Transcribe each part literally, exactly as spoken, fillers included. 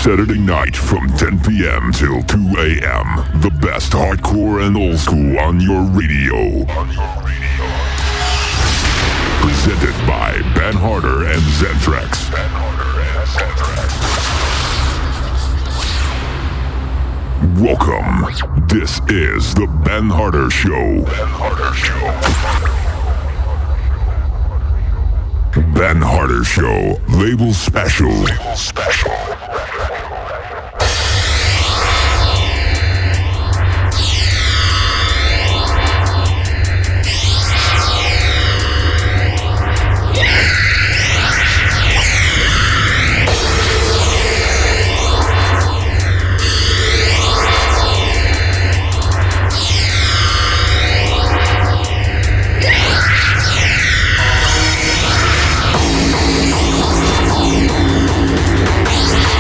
Saturday night from ten p.m. till two a.m. The best hardcore and old school on your radio. On your radio. Presented by Ben Harder and Zentrax. Ben Harder and Zentrax. Welcome. This is the Ben Harder Show. Ben Harder Show. Ben Harder Show, label special. Label special. Yeah.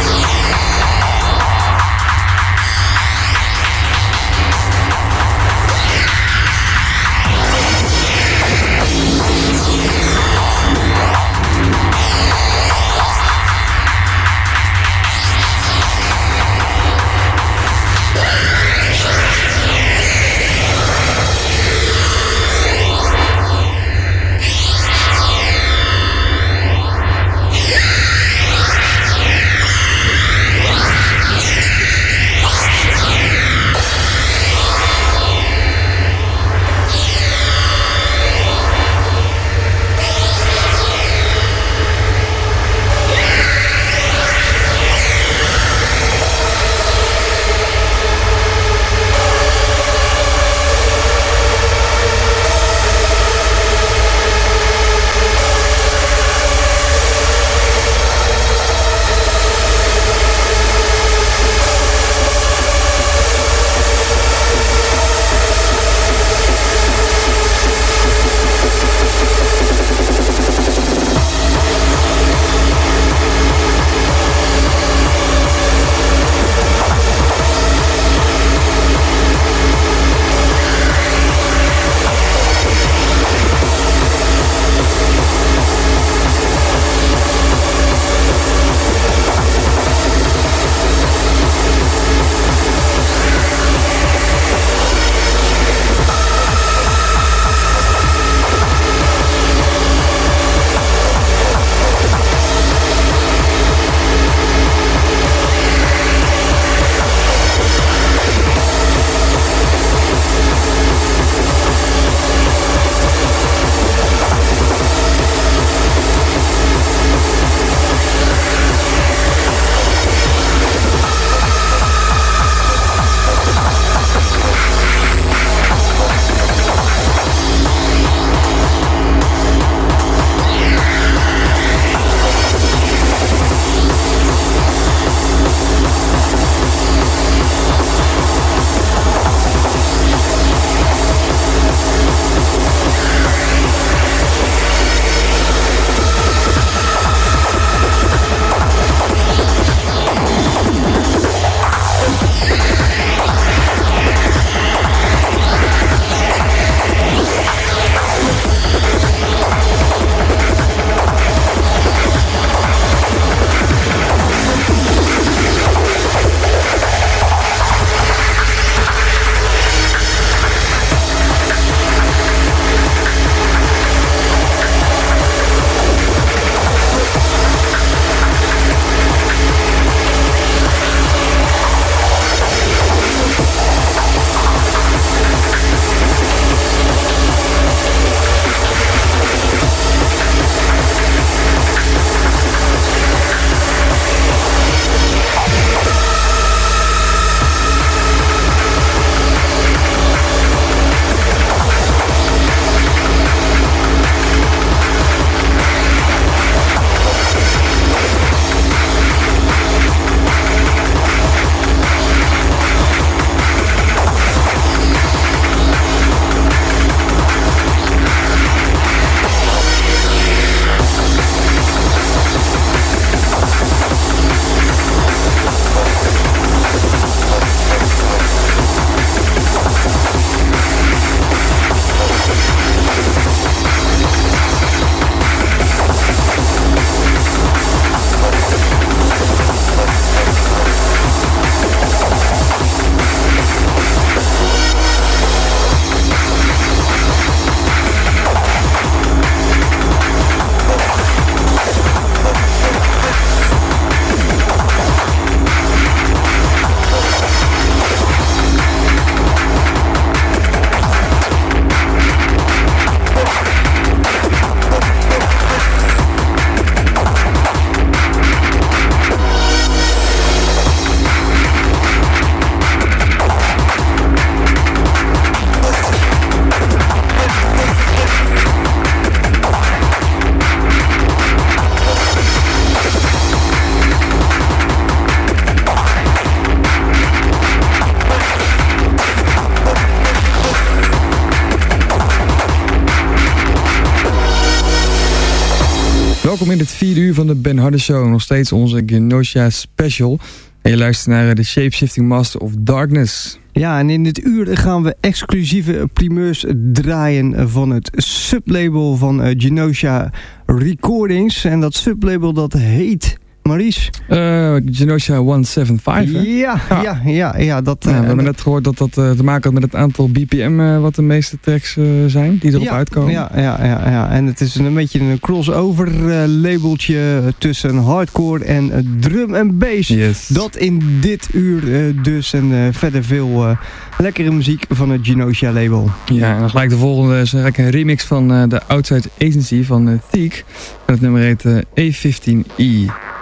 Welkom in het vierde uur van de Ben Harder Show. Nog steeds onze Genosha Special. En je luistert naar de Shapeshifting Master of Darkness. Ja, en in dit uur gaan we exclusieve primeurs draaien van het sublabel van uh, Genosha Recordings. En dat sublabel dat heet... Maurice? Uh, Genosha honderdzevenenzeventig, hè? Ja, ja, ja, ja, ja dat... Ja, we uh, hebben net gehoord dat dat uh, te maken had met het aantal B P M uh, wat de meeste tracks uh, zijn, die erop ja, uitkomen. Ja, ja, ja, ja, en het is een beetje een crossover uh, labeltje tussen hardcore en uh, drum en bass. Yes. Dat in dit uur uh, dus en uh, verder veel uh, lekkere muziek van het Genosha label. Ja, en dan gelijk de volgende is eigenlijk een remix van uh, de Outside Agency van uh, Theek. En het nummer heet uh, A vijftien E.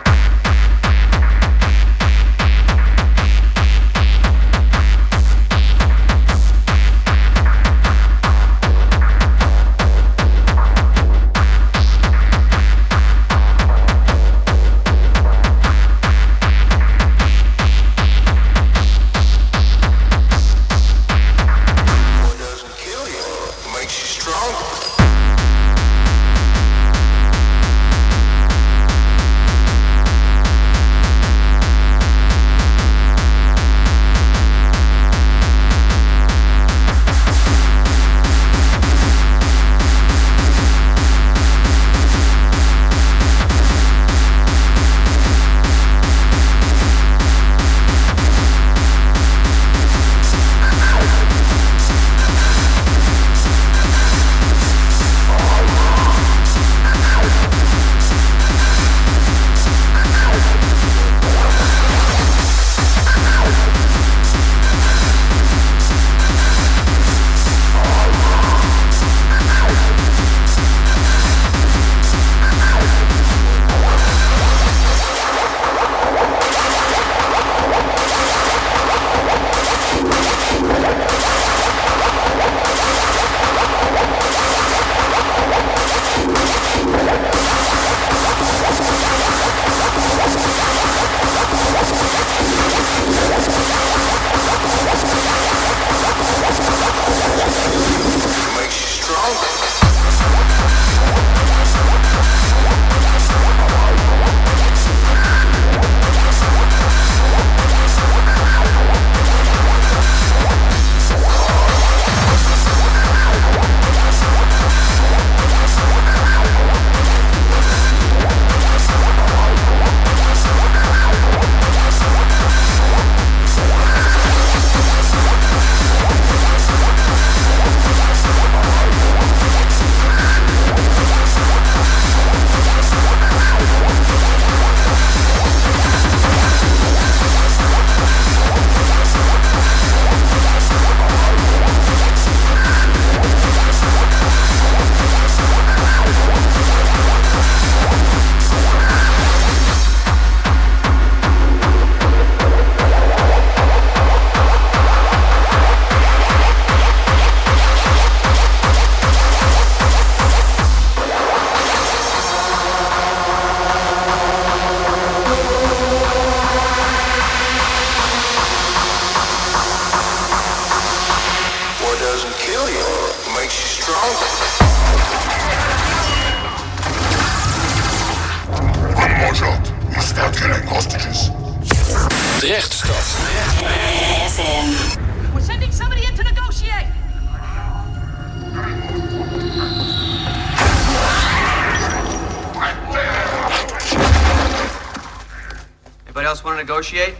Anybody else want to negotiate?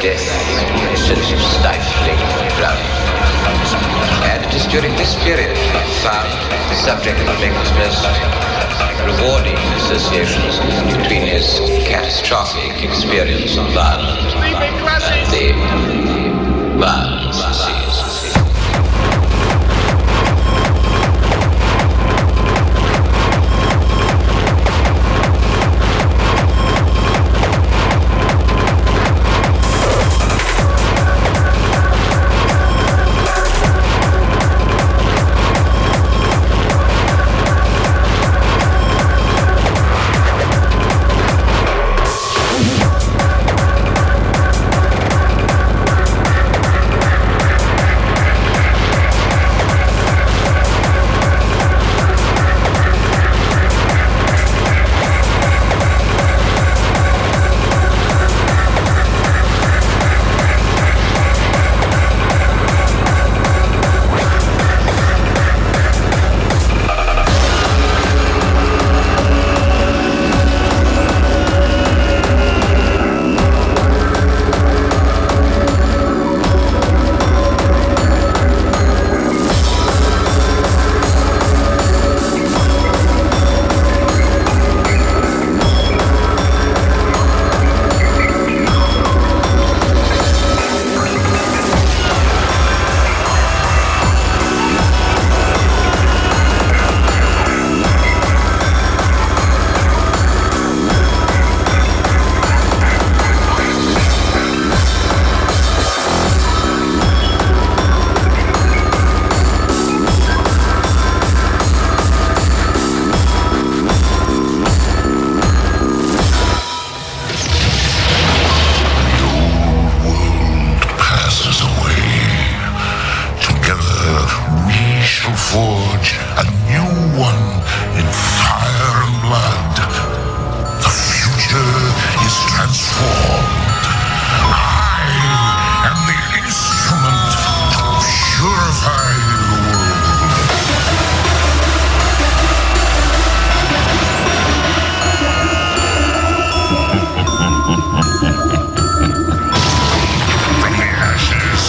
death, a sense of stifling drowning. And it is during this period found the subject makes most rewarding associations between his catastrophic experience of violence and the violence he sees.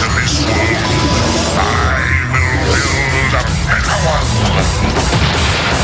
I will build a better one.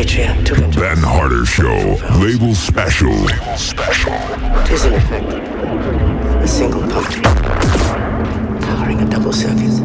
patriarch took it. Ben Harder Show, label special. Label special. It is in effect a single pump powering a double circuit.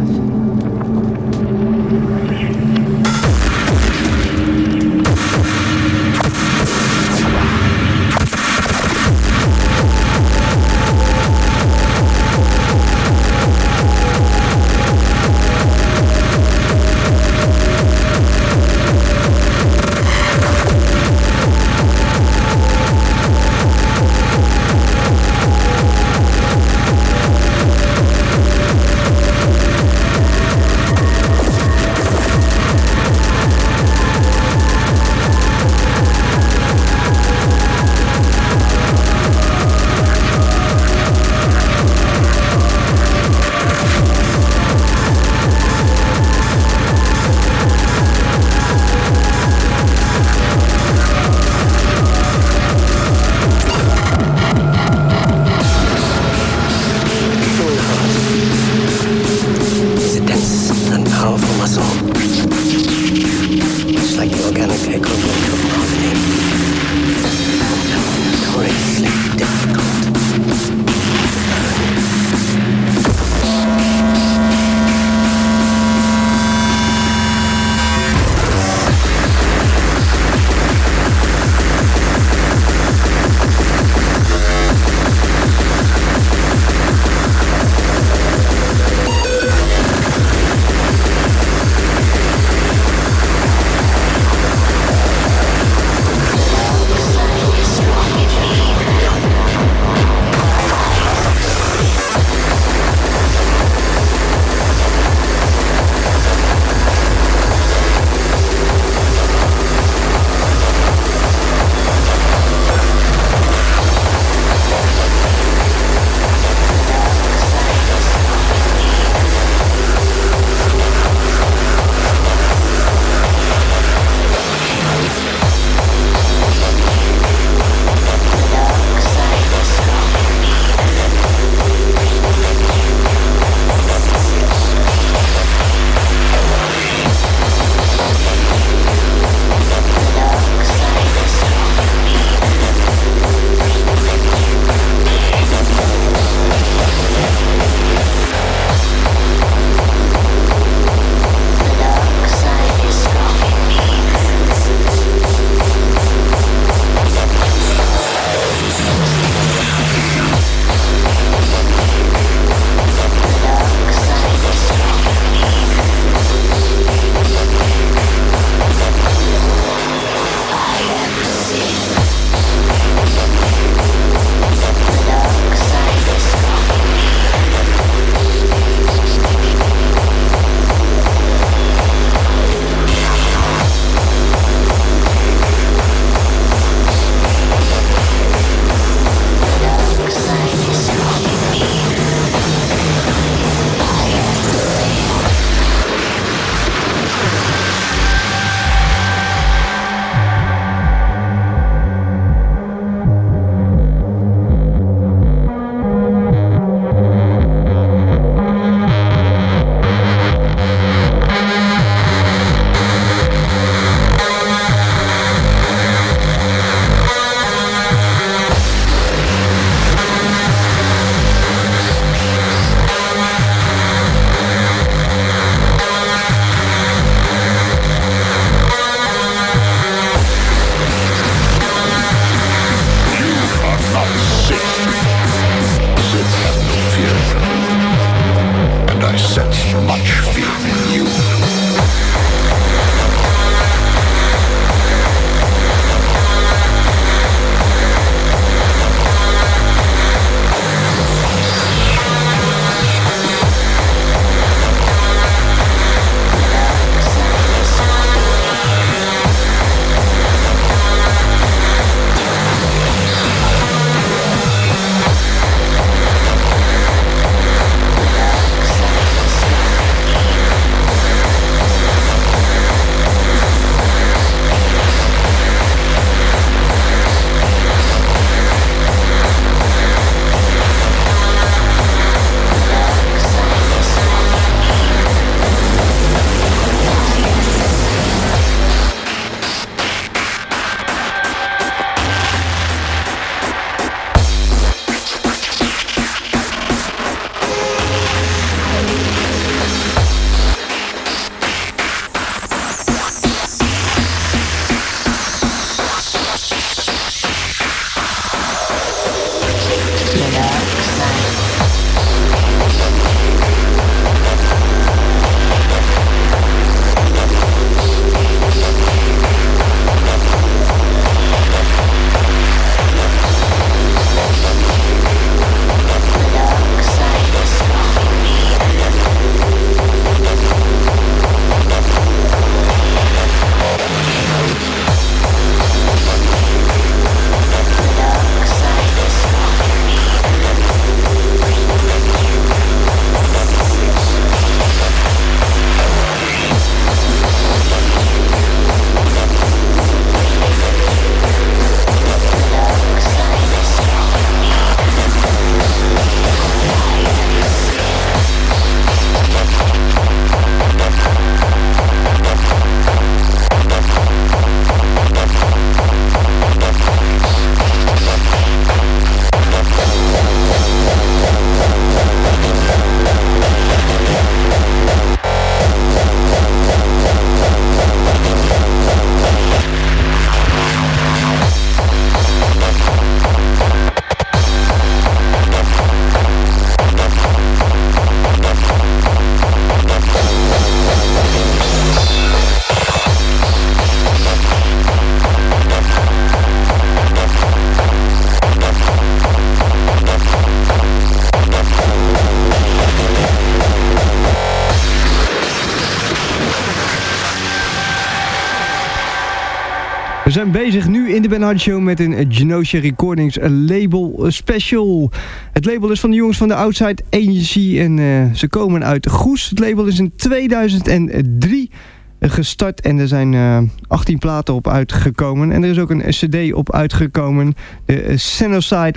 zijn bezig nu in de Ben Hardy Show met een Genosha Recordings label special. Het label is van de jongens van de Outside Agency en uh, ze komen uit Goes. Het label is in tweeduizend drie gestart en er zijn uh, achttien platen op uitgekomen. En er is ook een cd op uitgekomen. De Xenocide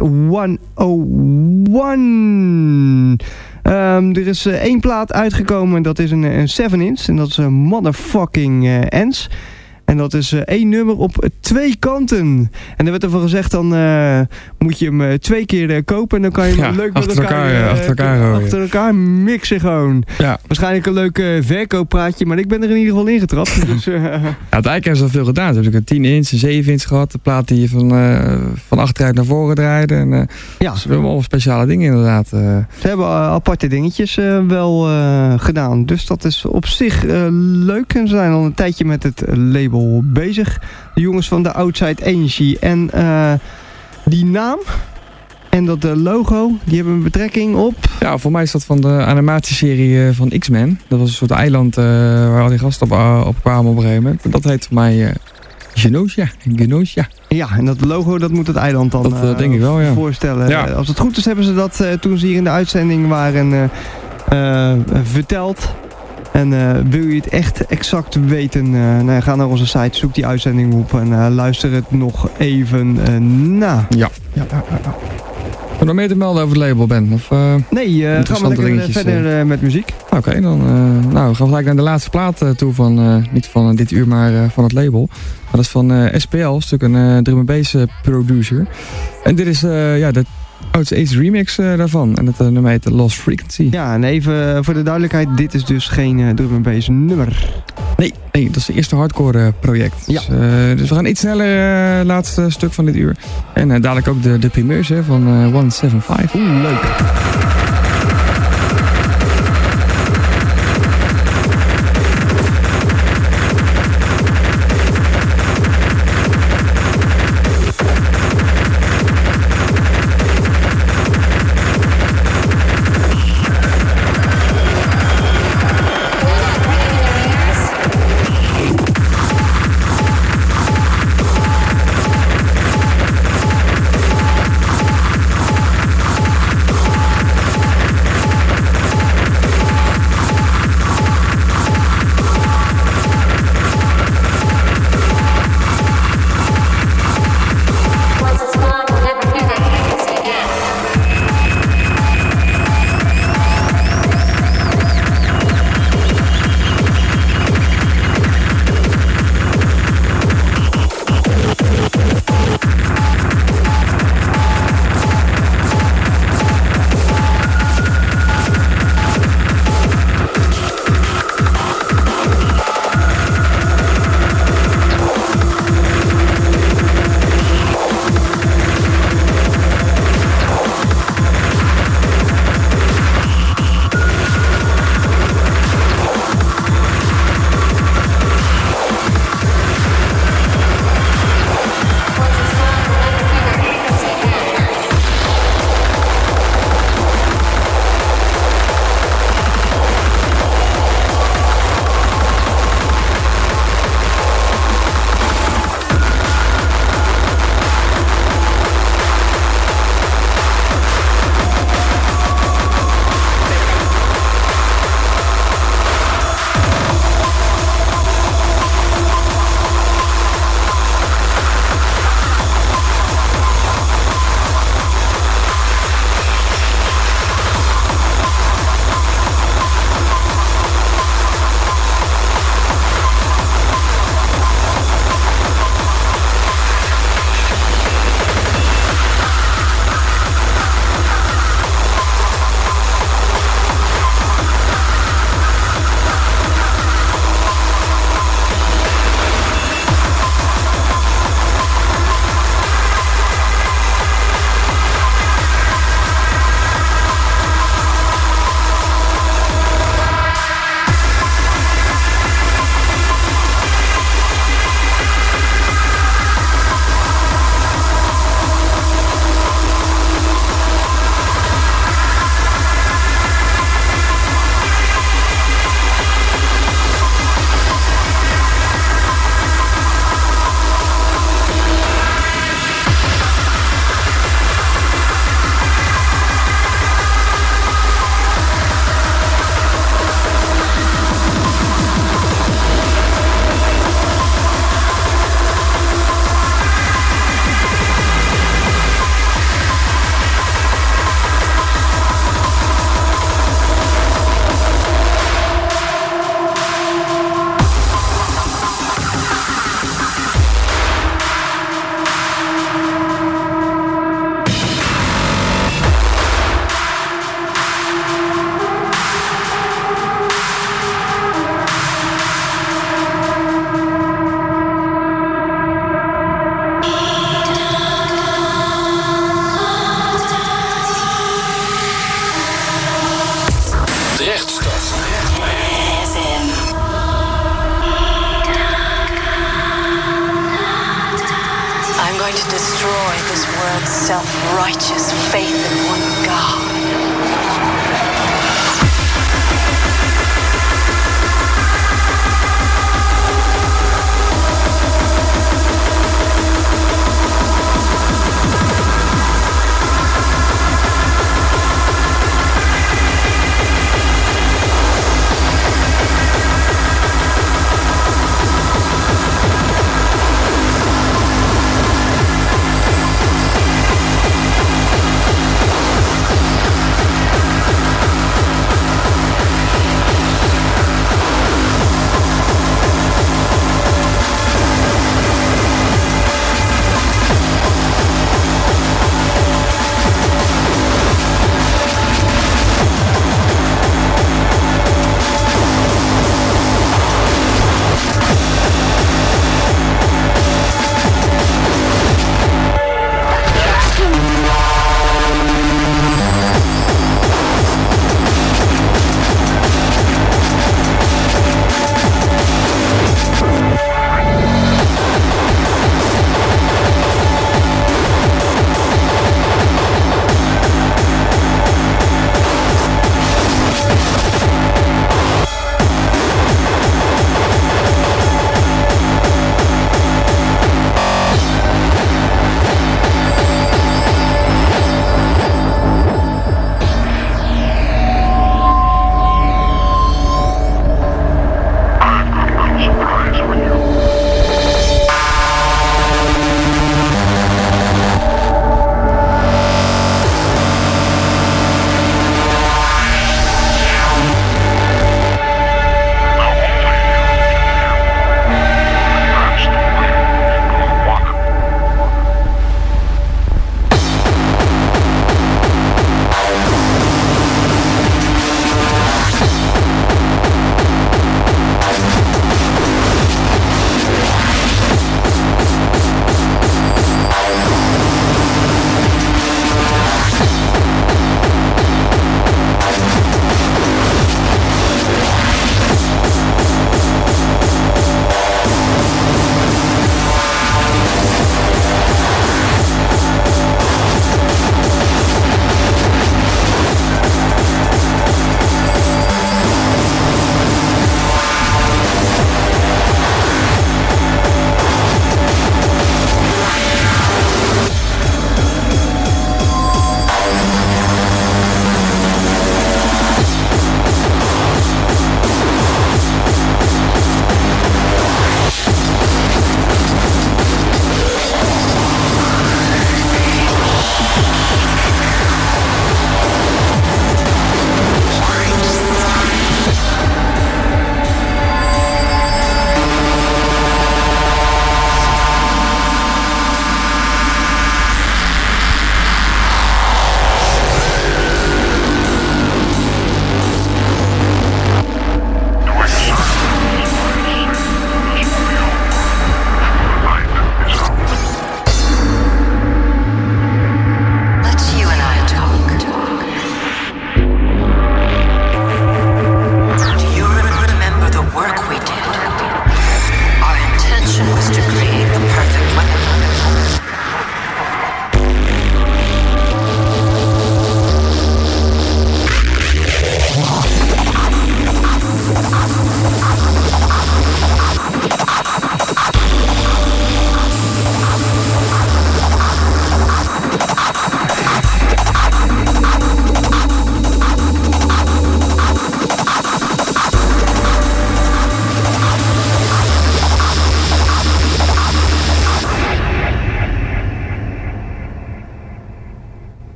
honderdéén. Um, er is uh, één plaat uitgekomen, dat is een, een seven inch. En dat is een motherfucking uh, Ends. En dat is uh, één nummer op twee kanten. En er werd ervan gezegd, dan uh, moet je hem uh, twee keer uh, kopen. En dan kan je hem ja, leuk met achter elkaar, elkaar, uh, achter elkaar, achter elkaar mixen gewoon. Ja. Waarschijnlijk een leuk uh, verkooppraatje, maar ik ben er in ieder geval ingetrapt. Dus, uh, ja, uiteindelijk hebben ze al veel gedaan. Ze hebben ook een tien inch, een zeven inch gehad. De plaat die je van, uh, van achteruit naar voren draaide. En, uh, ja. Dus we hebben allemaal speciale dingen inderdaad. Uh. Ze hebben uh, aparte dingetjes uh, wel uh, gedaan. Dus dat is op zich uh, leuk. En ze zijn al een tijdje met het label bezig. De jongens van de Outside Agency. En uh, die naam en dat uh, logo, die hebben een betrekking op... Ja, voor mij is dat van de animatieserie uh, van X-Men. Dat was een soort eiland uh, waar al die gasten op, uh, op kwamen op een gegeven moment. En dat heet voor mij uh, Genosha. Genosha. Ja, en dat logo, dat moet het eiland dan dat, uh, uh, denk ik wel, ja. voorstellen. Ja. Als het goed is, hebben ze dat uh, toen ze hier in de uitzending waren uh, uh, verteld. En uh, wil je het echt exact weten, uh, nou ja, ga naar onze site, zoek die uitzending op en uh, luister het nog even uh, na. Ja. ja, ja, ja. Heb je nog meer te melden over het label, Ben? Of, uh, nee, uh, gaan we lekker dingetjes, verder uh, met muziek. Oké, okay, dan uh, nou, gaan we gelijk naar de laatste plaat uh, toe van, uh, niet van uh, dit uur, maar uh, van het label. Maar dat is van uh, S P L, een stuk een uh, drum and bass uh, producer. En dit is uh, ja, de Outside Ace remix uh, daarvan. En het uh, nummer heet Lost Frequency. Ja, en even uh, voor de duidelijkheid, dit is dus geen uh, drum and bass nummer. Nee, nee, dat is het eerste hardcore uh, project. Ja. Dus, uh, dus we gaan iets sneller, uh, laatste stuk van dit uur. En uh, dadelijk ook de, de primeurs hè, van uh, honderdzevenenzeventig. Oeh, leuk. going to destroy this world's self-righteous faith in one God.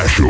Special.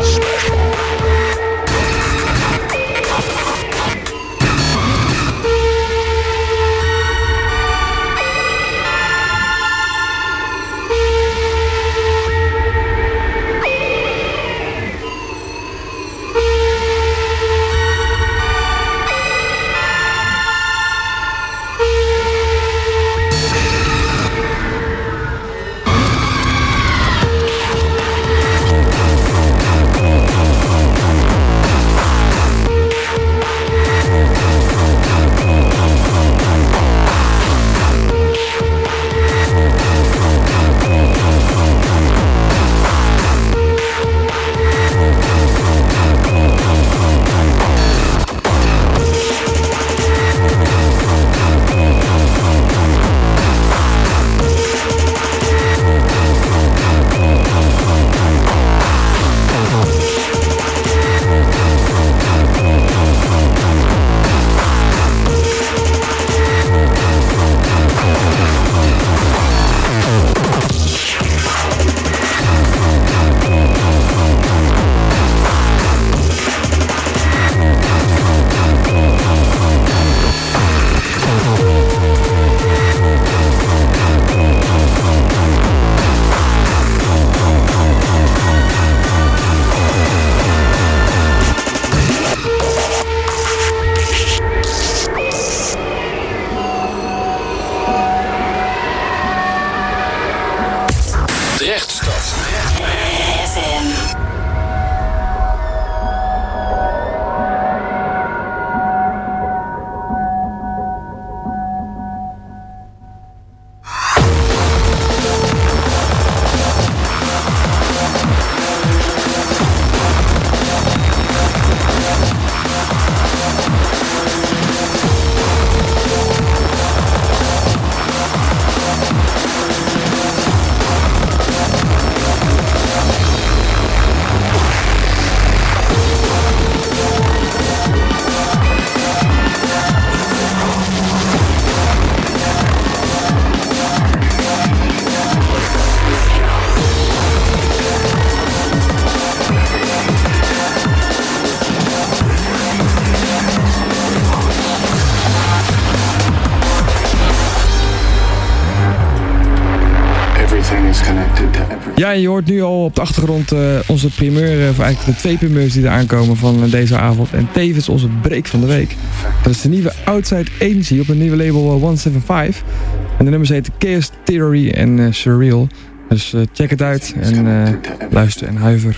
Ja, je hoort nu al op de achtergrond uh, onze primeur, uh, of eigenlijk de twee primeurs die er aankomen van uh, deze avond. En tevens onze break van de week. Dat is de nieuwe Outside Agency op een nieuwe label uh, honderdzevenenzeventig. En de nummers heten Chaos Theory en uh, Surreal. Dus uh, check het uit en uh, luister en huiver.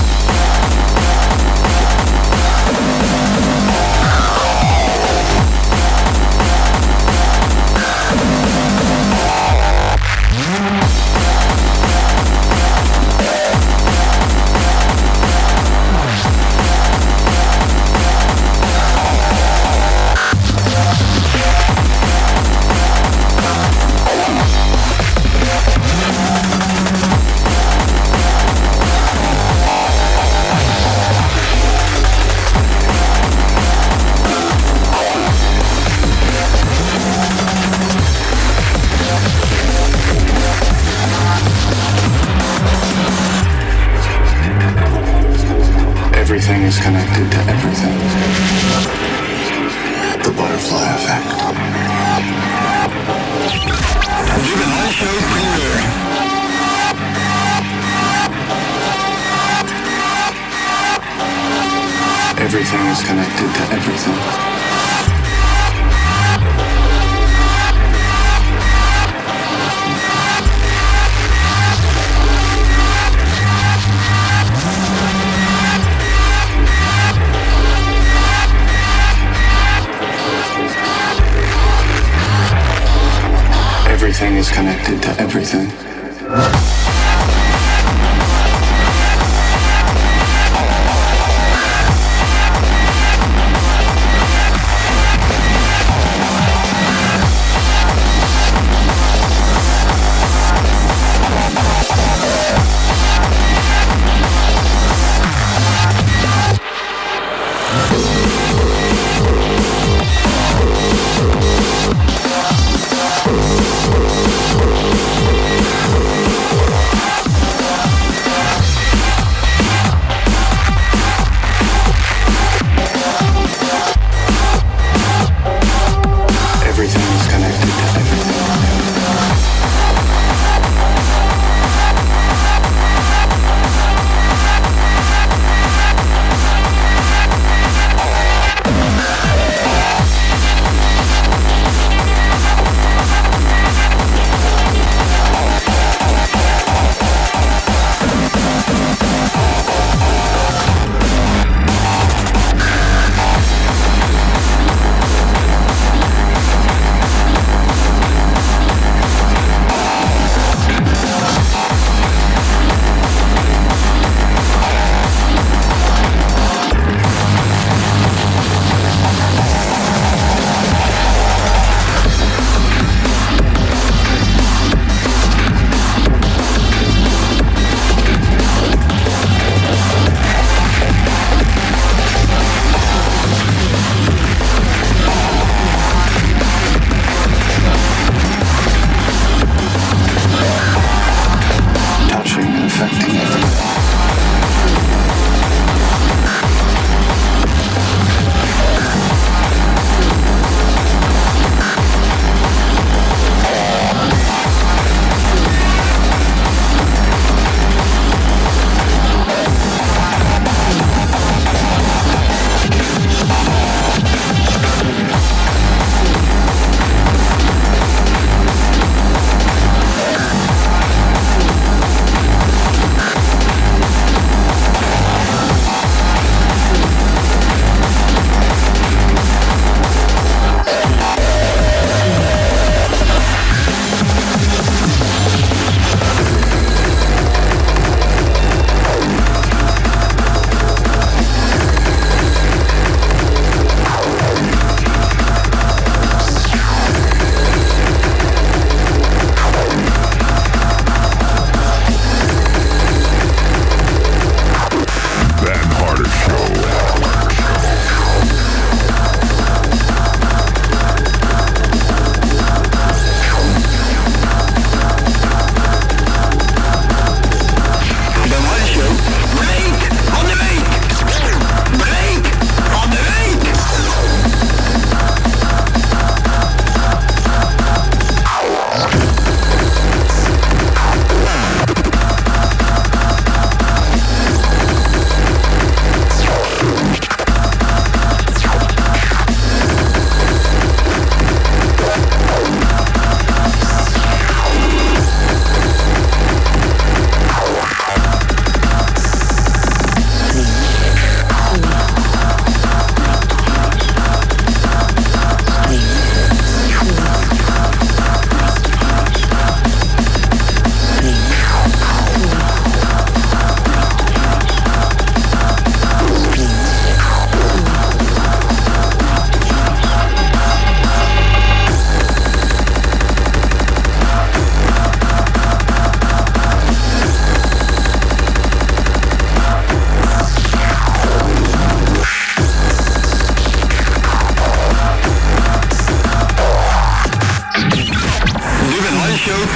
Everything is connected to everything. The butterfly effect. Ruben Handshow premiere. Everything is connected to everything. Everything is connected to everything.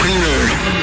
primeur.